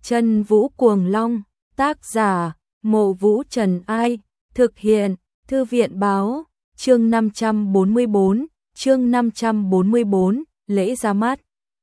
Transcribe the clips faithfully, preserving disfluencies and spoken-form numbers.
Chân Vũ Cuồng Long, tác giả, Mộ Vũ Trần Ai, thực hiện, Thư viện Báo, chương năm trăm bốn mươi bốn, chương năm trăm bốn mươi bốn, lễ ra mắt.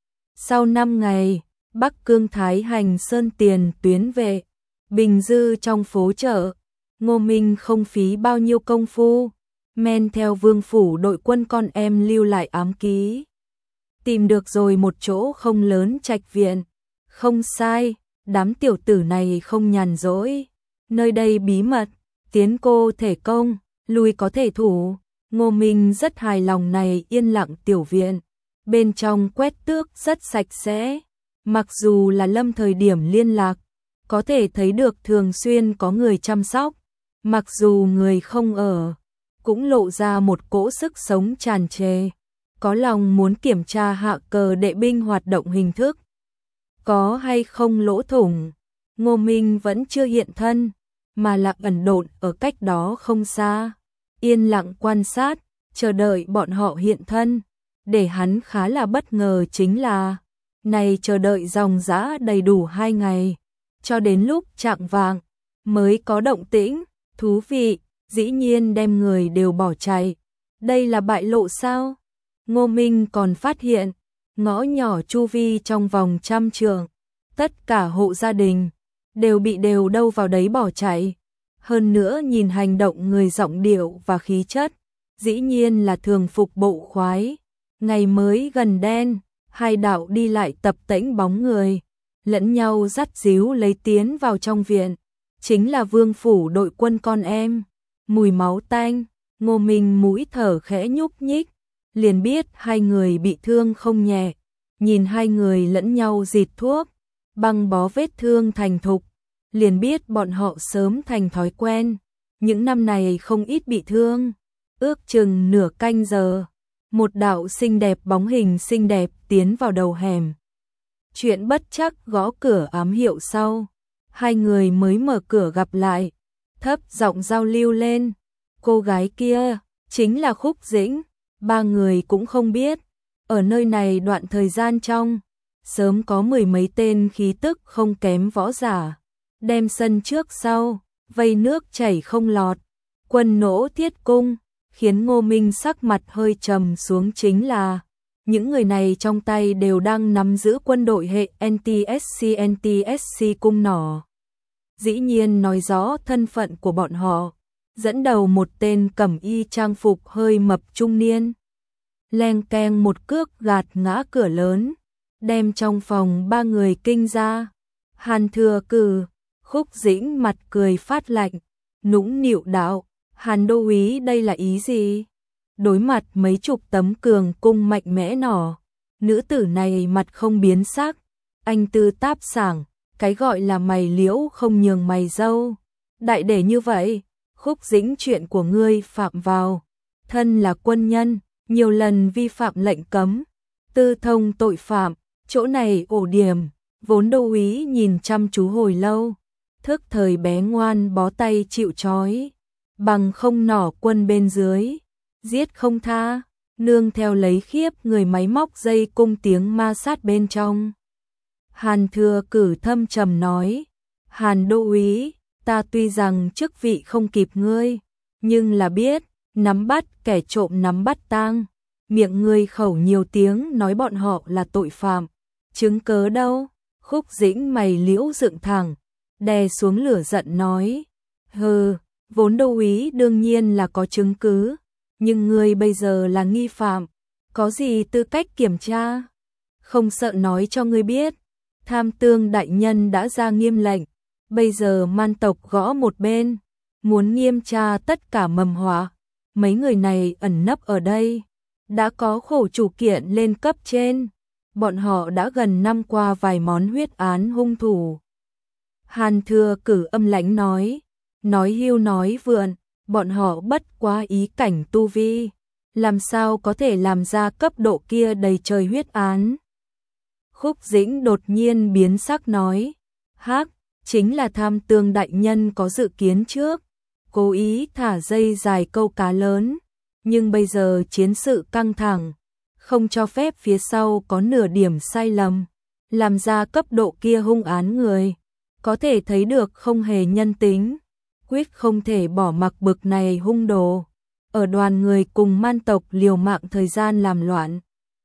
Sau năm ngày, Bắc Cương Thái Hành Sơn tiền tuyến vệ, bình dư trong phố chợ, Ngô Minh không phí bao nhiêu công phu, men theo vương phủ đội quân con em lưu lại ám ký. Tìm được rồi một chỗ không lớn trạch viện, không sai, đám tiểu tử này không nhàn rỗi, nơi đây bí mật, tiến cô thể công, lui có thể thủ. Ngô Minh rất hài lòng này yên lặng tiểu viện, bên trong quét tước rất sạch sẽ, mặc dù là lâm thời điểm liên lạc, có thể thấy được thường xuyên có người chăm sóc, mặc dù người không ở, cũng lộ ra một cỗ sức sống tràn trề, có lòng muốn kiểm tra hạ cờ đệ binh hoạt động hình thức. Có hay không lỗ thủng, Ngô Minh vẫn chưa hiện thân, mà là ẩn độn ở cách đó không xa, yên lặng quan sát, chờ đợi bọn họ hiện thân. Để hắn khá là bất ngờ chính là, này chờ đợi dòng dã đầy đủ hai ngày, cho đến lúc chạng vạng mới có động tĩnh, thú vị, dĩ nhiên đem người đều bỏ chạy. Đây là bại lộ sao? Ngô Minh còn phát hiện, ngõ nhỏ chu vi trong vòng trăm trượng, tất cả hộ gia đình đều bị đều đâu vào đấy bỏ chạy. Hơn nữa nhìn hành động người giọng điệu và khí chất, dĩ nhiên là thường phục bộ khoái. Ngày mới gần đen, hai đạo đi lại tập tễnh bóng người, lẫn nhau dắt díu lấy tiến vào trong viện, chính là vương phủ đội quân con em. Mùi máu tanh, Ngô Minh mũi thở khẽ nhúc nhích, liền biết hai người bị thương không nhẹ, nhìn hai người lẫn nhau rịt thuốc, băng bó vết thương thành thục, liền biết bọn họ sớm thành thói quen, những năm này không ít bị thương. Ước chừng nửa canh giờ, một đạo xinh đẹp bóng hình xinh đẹp tiến vào đầu hẻm. Chuyện bất chắc gõ cửa ám hiệu sau, hai người mới mở cửa gặp lại, thấp giọng giao lưu lên. Cô gái kia chính là Khúc Dĩnh, ba người cũng không biết, ở nơi này đoạn thời gian trong, sớm có mười mấy tên khí tức không kém võ giả, đem sân trước sau, vây nước chảy không lọt, quân nỗ thiết cung. Khiến Ngô Minh sắc mặt hơi trầm xuống chính là, những người này trong tay đều đang nắm giữ quân đội hệ en tê ét xê en tê ét xê cung nỏ. Dĩ nhiên nói rõ thân phận của bọn họ, dẫn đầu một tên cẩm y trang phục hơi mập trung niên. Leng keng một cước gạt ngã cửa lớn, đem trong phòng ba người kinh ra. Hàn Thừa Cử, Khúc Dĩnh mặt cười phát lạnh, nũng nịu đạo. Hàn đô úy đây là ý gì? Đối mặt mấy chục tấm cường cung mạnh mẽ nỏ, nữ tử này mặt không biến sắc, anh tư táp sảng, cái gọi là mày liễu không nhường mày dâu. Đại để như vậy, Khúc Dĩnh chuyện của ngươi phạm vào, thân là quân nhân, nhiều lần vi phạm lệnh cấm, tư thông tội phạm, chỗ này ổ điểm, vốn đô úy nhìn chăm chú hồi lâu, thức thời bé ngoan bó tay chịu trói. Bằng không nỏ quân bên dưới, giết không tha, nương theo lấy khiếp người máy móc dây cung tiếng ma sát bên trong. Hàn Thừa Cử thâm trầm nói, Hàn đô úy, ta tuy rằng chức vị không kịp ngươi, nhưng là biết, nắm bắt kẻ trộm nắm bắt tang, miệng ngươi khẩu nhiều tiếng nói bọn họ là tội phạm, chứng cớ đâu? Khúc Dĩnh mày liễu dựng thẳng, đè xuống lửa giận nói, hừ. Vốn đô úy đương nhiên là có chứng cứ, nhưng ngươi bây giờ là nghi phạm, có gì tư cách kiểm tra? Không sợ nói cho ngươi biết, Tham Tương đại nhân đã ra nghiêm lệnh, bây giờ man tộc gõ một bên, muốn nghiêm tra tất cả mầm họa. Mấy người này ẩn nấp ở đây, đã có khổ chủ kiện lên cấp trên, bọn họ đã gần năm qua vài món huyết án hung thủ. Hàn Thừa Cử âm lãnh nói. Nói hưu nói vượn, bọn họ bất quá ý cảnh tu vi, làm sao có thể làm ra cấp độ kia đầy trời huyết án. Khúc Dĩnh đột nhiên biến sắc nói, hắc, chính là Tham Tương đại nhân có dự kiến trước, cố ý thả dây dài câu cá lớn, nhưng bây giờ chiến sự căng thẳng, không cho phép phía sau có nửa điểm sai lầm, làm ra cấp độ kia hung án người, có thể thấy được không hề nhân tính, quyết không thể bỏ mặc bực này hung đồ. Ở đoàn người cùng man tộc liều mạng thời gian làm loạn.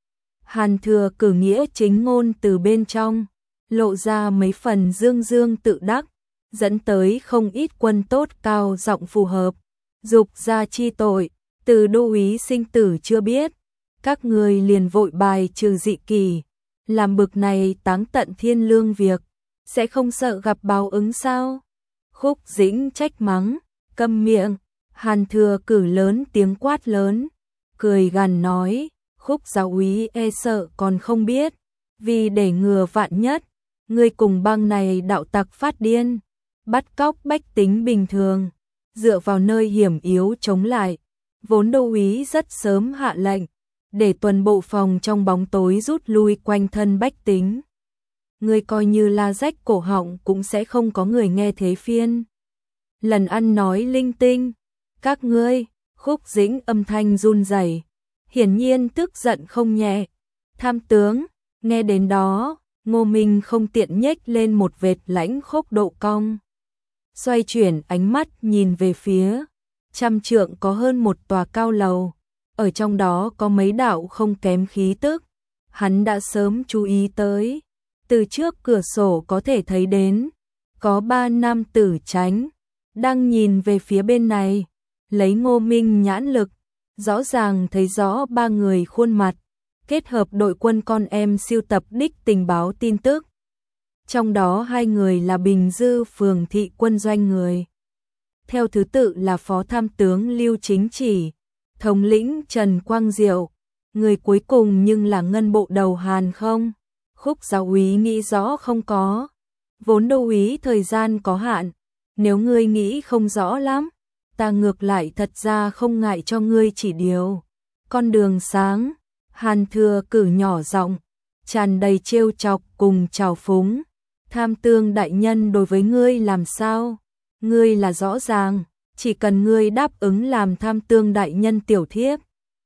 Hàn Thừa cử nghĩa chính ngôn từ bên trong, lộ ra mấy phần dương dương tự đắc, dẫn tới không ít quân tốt cao giọng phù hợp, dục ra chi tội, từ đô úy sinh tử chưa biết, các người liền vội bài trừ dị kỳ, làm bực này táng tận thiên lương việc, sẽ không sợ gặp báo ứng sao? Khúc Dĩnh trách mắng, câm miệng. Hàn Thừa cử lớn tiếng quát lớn, cười gằn nói, Khúc giáo úy e sợ còn không biết, vì để ngừa vạn nhất, ngươi cùng băng này đạo tặc phát điên, bắt cóc bách tính bình thường, dựa vào nơi hiểm yếu chống lại, vốn đô úy rất sớm hạ lệnh, để tuần bộ phòng trong bóng tối rút lui quanh thân bách tính. Ngươi coi như la rách cổ họng cũng sẽ không có người nghe thế phiên. Lần ăn nói linh tinh, các ngươi, Khúc Dĩnh âm thanh run rẩy, hiển nhiên tức giận không nhẹ. Tham tướng, nghe đến đó, Ngô Minh không tiện nhếch lên một vệt lãnh khốc độ cong. Xoay chuyển ánh mắt nhìn về phía, trăm trượng có hơn một tòa cao lầu, ở trong đó có mấy đạo không kém khí tức. Hắn đã sớm chú ý tới, từ trước cửa sổ có thể thấy đến, có ba nam tử tránh, đang nhìn về phía bên này. Lấy Ngô Minh nhãn lực, rõ ràng thấy rõ ba người khuôn mặt, kết hợp đội quân con em siêu tập đích tình báo tin tức. Trong đó hai người là Bình Dư phường thị quân doanh người. Theo thứ tự là Phó Tham tướng Lưu Chính Chỉ, thống lĩnh Trần Quang Diệu, người cuối cùng nhưng là ngân bộ đầu Hàn không. Khúc giáo úy nghĩ rõ không có, vốn đô úy thời gian có hạn, nếu ngươi nghĩ không rõ lắm, ta ngược lại thật ra không ngại cho ngươi chỉ điều. Con đường sáng, Hàn Thừa cử nhỏ giọng, tràn đầy trêu chọc cùng trào phúng. Tham tương đại nhân đối với ngươi làm sao? Ngươi là rõ ràng, chỉ cần ngươi đáp ứng làm tham tương đại nhân tiểu thiếp.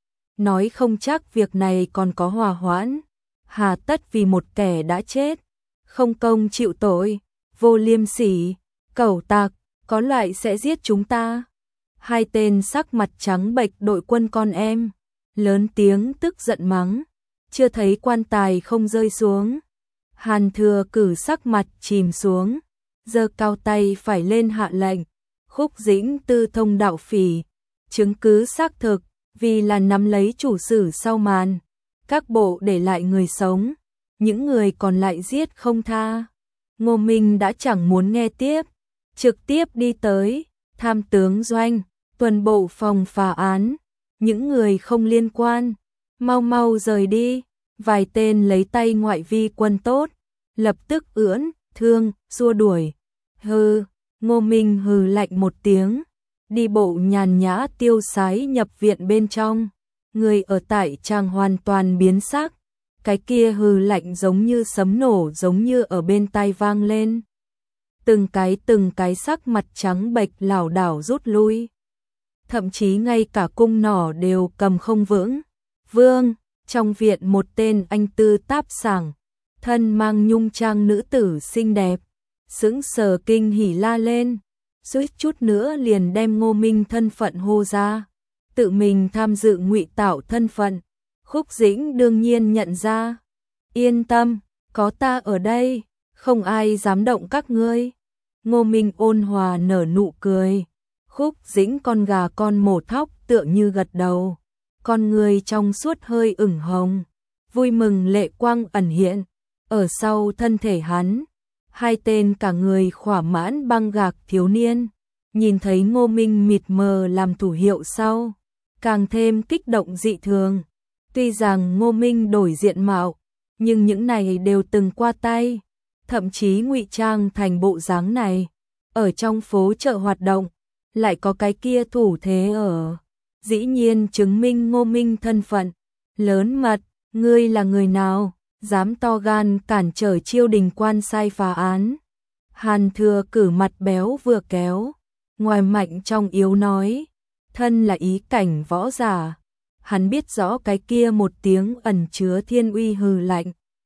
Nói không chắc việc này còn có hòa hoãn, hà tất vì một kẻ đã chết, không công chịu tội, vô liêm sỉ, cẩu tặc, có loại sẽ giết chúng ta. Hai tên sắc mặt trắng bệch đội quân con em, lớn tiếng tức giận mắng, chưa thấy quan tài không rơi xuống. Hàn Thừa cử sắc mặt chìm xuống, giơ cao tay phải lên hạ lệnh, Khúc Dĩnh tư thông đạo phỉ, chứng cứ xác thực, vì là nắm lấy chủ sử sau màn, các bộ để lại người sống, những người còn lại giết không tha. Ngô Minh đã chẳng muốn nghe tiếp, trực tiếp đi tới, tham tướng doanh, tuần bộ phòng phá án, những người không liên quan, mau mau rời đi. Vài tên lấy tay ngoại vi quân tốt, lập tức ưỡn, thương, xua đuổi. Hừ, Ngô Minh hừ lạnh một tiếng, đi bộ nhàn nhã tiêu sái nhập viện bên trong. Người ở tại trang hoàn toàn biến sắc, cái kia hừ lạnh giống như sấm nổ giống như ở bên tai vang lên. Từng cái từng cái sắc mặt trắng bệch lảo đảo rút lui. Thậm chí ngay cả cung nỏ đều cầm không vững. Vương, trong viện một tên anh tư táp sảng, thân mang nhung trang nữ tử xinh đẹp, sững sờ kinh hỉ la lên, suýt chút nữa liền đem Ngô Minh thân phận hô ra, tự mình tham dự ngụy tạo thân phận. Khúc Dĩnh đương nhiên nhận ra, yên tâm, có ta ở đây, không ai dám động các ngươi. Ngô Minh ôn hòa nở nụ cười, Khúc Dĩnh con gà con mổ thóc tựa như gật đầu, con người trong suốt hơi ửng hồng, vui mừng lệ quang ẩn hiện, ở sau thân thể hắn, hai tên cả người khỏa mãn băng gạc thiếu niên, nhìn thấy Ngô Minh mịt mờ làm thủ hiệu sau, càng thêm kích động dị thường. Tuy rằng Ngô Minh đổi diện mạo, nhưng những này đều từng qua tay, thậm chí ngụy trang thành bộ dáng này, ở trong phố chợ hoạt động, lại có cái kia thủ thế ở, dĩ nhiên chứng minh Ngô Minh thân phận. Lớn mật, ngươi là người nào, dám to gan cản trở Chiêu Đình quan sai phá án? Hàn Thừa cử mặt béo vừa kéo, ngoài mạnh trong yếu nói, thân là ý cảnh võ giả, hắn biết rõ cái kia một tiếng ẩn chứa thiên uy hừ lạnh.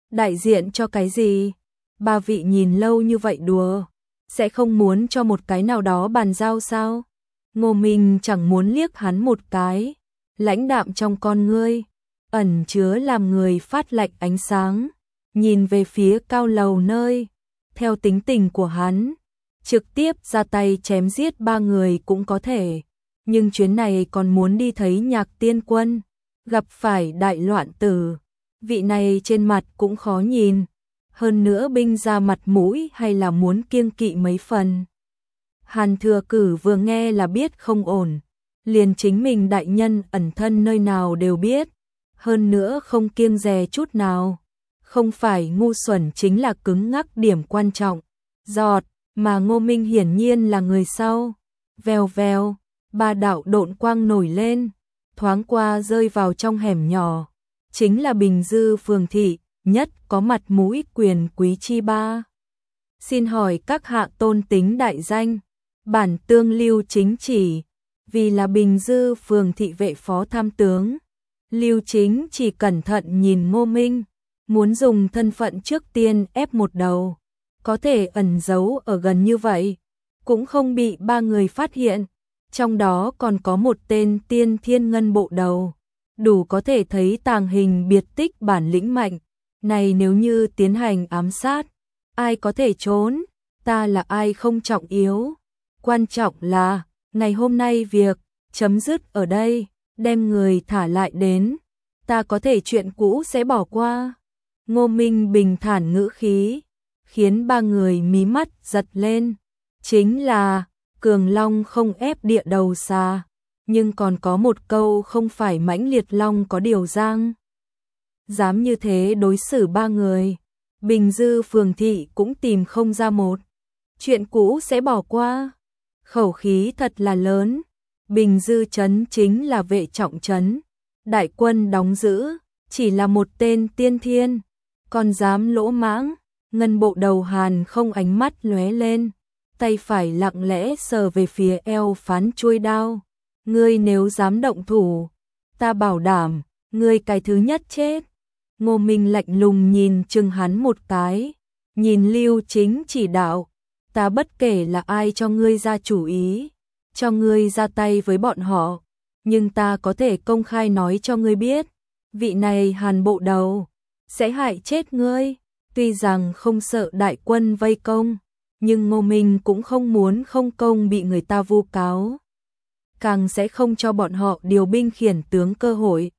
Đại diện cho cái gì? Ba vị nhìn lâu như vậy đùa, sẽ không muốn cho một cái nào đó bàn giao sao? Ngô Minh chẳng muốn liếc hắn một cái, lãnh đạm trong con ngươi, ẩn chứa làm người phát lạnh ánh sáng, nhìn về phía cao lầu nơi, theo tính tình của hắn, trực tiếp ra tay chém giết ba người cũng có thể, nhưng chuyến này còn muốn đi thấy Nhạc Tiên Quân, gặp phải đại loạn tử, vị này trên mặt cũng khó nhìn, hơn nữa binh ra mặt mũi hay là muốn kiêng kỵ mấy phần. Hàn Thừa Cử vừa nghe là biết không ổn, liền chính mình đại nhân ẩn thân nơi nào đều biết, hơn nữa không kiêng dè chút nào, không phải ngu xuẩn chính là cứng ngắc điểm quan trọng, giọt, mà Ngô Minh hiển nhiên là người sau, vèo vèo, ba đạo độn quang nổi lên, thoáng qua rơi vào trong hẻm nhỏ, chính là Bình Dư phường thị, nhất có mặt mũi quyền quý chi ba. Xin hỏi các hạ tôn tính đại danh, bản tương Lưu Chính chỉ, vì là Bình Dư phường thị vệ phó tham tướng. Lưu Chính chỉ cẩn thận nhìn Ngô Minh, muốn dùng thân phận trước tiên ép một đầu, có thể ẩn giấu ở gần như vậy, cũng không bị ba người phát hiện, trong đó còn có một tên tiên thiên ngân bộ đầu, đủ có thể thấy tàng hình biệt tích bản lĩnh mạnh, này nếu như tiến hành ám sát, ai có thể trốn, ta là ai không trọng yếu, quan trọng là, ngày hôm nay việc, chấm dứt ở đây, đem người thả lại đến, ta có thể chuyện cũ sẽ bỏ qua. Ngô Minh bình thản ngữ khí, khiến ba người mí mắt giật lên, chính là, cường long không ép địa đầu xa, nhưng còn có một câu không phải mãnh liệt long có điều giang. Dám như thế đối xử ba người, Bình Dư phường thị cũng tìm không ra một, chuyện cũ sẽ bỏ qua, khẩu khí thật là lớn, Bình Dư trấn chính là vệ trọng trấn, đại quân đóng giữ, chỉ là một tên tiên thiên, còn dám lỗ mãng, ngân bộ đầu Hàn không ánh mắt lóe lên, tay phải lặng lẽ sờ về phía eo phán chuôi đao, ngươi nếu dám động thủ, ta bảo đảm, ngươi cái thứ nhất chết. Ngô Minh lạnh lùng nhìn chừng hắn một cái, nhìn Lưu Chính chỉ đạo, ta bất kể là ai cho ngươi ra chủ ý, cho ngươi ra tay với bọn họ, nhưng ta có thể công khai nói cho ngươi biết, vị này Hàn bộ đầu, sẽ hại chết ngươi, tuy rằng không sợ đại quân vây công, nhưng Ngô Minh cũng không muốn không công bị người ta vu cáo, càng sẽ không cho bọn họ điều binh khiển tướng cơ hội.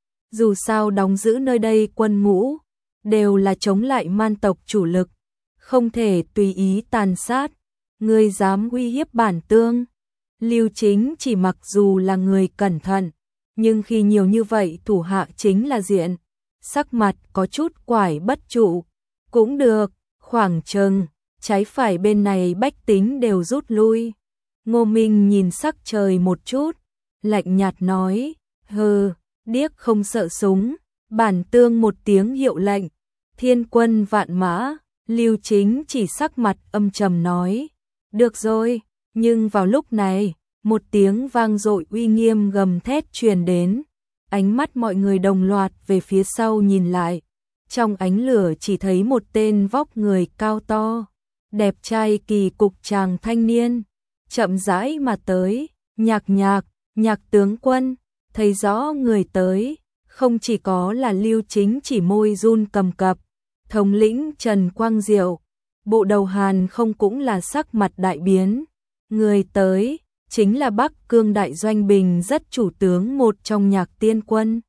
Dù sao đóng giữ nơi đây quân ngũ, đều là chống lại man tộc chủ lực, không thể tùy ý tàn sát, ngươi dám uy hiếp bản tương. Lưu Chính chỉ mặc dù là người cẩn thận, nhưng khi nhiều như vậy thủ hạ chính là diện, sắc mặt có chút quải bất trụ, cũng được, khoảng chừng, trái phải bên này bách tính đều rút lui. Ngô Minh nhìn sắc trời một chút, lạnh nhạt nói, hừ, điếc không sợ súng, bản tương một tiếng hiệu lệnh, thiên quân vạn mã, Lưu Chính chỉ sắc mặt âm trầm nói, được rồi, nhưng vào lúc này, một tiếng vang dội uy nghiêm gầm thét truyền đến, ánh mắt mọi người đồng loạt về phía sau nhìn lại, trong ánh lửa chỉ thấy một tên vóc người cao to, đẹp trai kỳ cục chàng thanh niên, chậm rãi mà tới, nhạc nhạc, nhạc tướng quân, thấy rõ người tới, không chỉ có là Lưu Chính chỉ môi run cầm cập, thống lĩnh Trần Quang Diệu, bộ đầu Hàn không cũng là sắc mặt đại biến, người tới, chính là Bắc Cương Đại Doanh Bình rất chủ tướng một trong Nhạc Tiên Quân.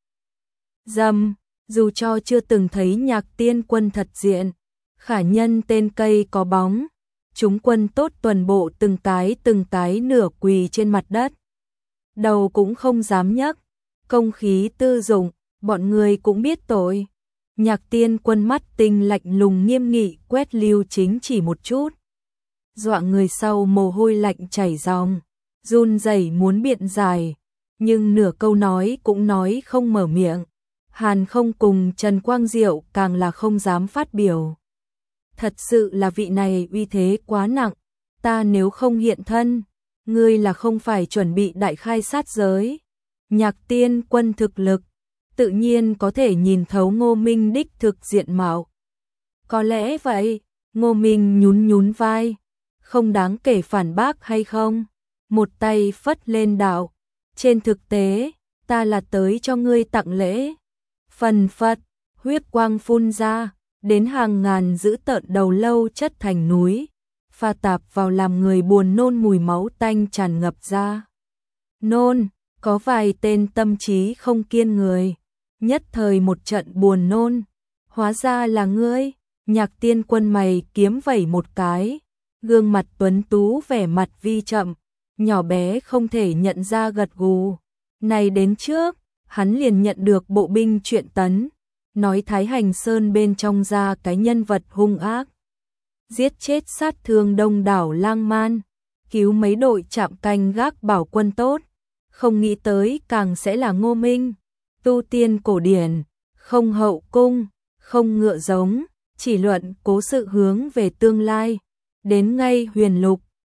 Dầm, dù cho chưa từng thấy Nhạc Tiên Quân thật diện, khả nhân tên cây có bóng, chúng quân tốt tuần bộ từng cái từng cái nửa quỳ trên mặt đất. Đầu cũng không dám nhấc, công khí tư dụng, bọn người cũng biết tội. Nhạc Tiên Quân mắt tinh lạnh lùng nghiêm nghị quét Lưu Chính chỉ một chút. Dọa người sau mồ hôi lạnh chảy ròng, run rẩy muốn biện giải, nhưng nửa câu nói cũng nói không mở miệng. Hàn không cùng Trần Quang Diệu càng là không dám phát biểu. Thật sự là vị này uy thế quá nặng, ta nếu không hiện thân, ngươi là không phải chuẩn bị đại khai sát giới. Nhạc Tiên Quân thực lực, tự nhiên có thể nhìn thấu Ngô Minh đích thực diện mạo, Có lẽ vậy, Ngô Minh nhún nhún vai, không đáng kể phản bác hay không, một tay phất lên đạo, trên thực tế, ta là tới cho ngươi tặng lễ. Phần phật, huyết quang phun ra, đến hàng ngàn dữ tợn đầu lâu chất thành núi, pha tạp vào làm người buồn nôn mùi máu tanh tràn ngập ra. Nôn, có vài tên tâm trí không kiên người, nhất thời một trận buồn nôn, hóa ra là ngươi. Nhạc Tiên Quân mày kiếm vẩy một cái, gương mặt tuấn tú vẻ mặt vi chậm, nhỏ bé không thể nhận ra gật gù. Này đến trước, hắn liền nhận được bộ binh truyện tấn, nói Thái Hành Sơn bên trong ra cái nhân vật hung ác, giết chết sát thương đông đảo lang man, cứu mấy đội trạm canh gác bảo quân tốt, không nghĩ tới càng sẽ là Ngô Minh, tu tiên cổ điển, không hậu cung, không ngựa giống, chỉ luận cố sự hướng về tương lai, đến ngay huyền lục,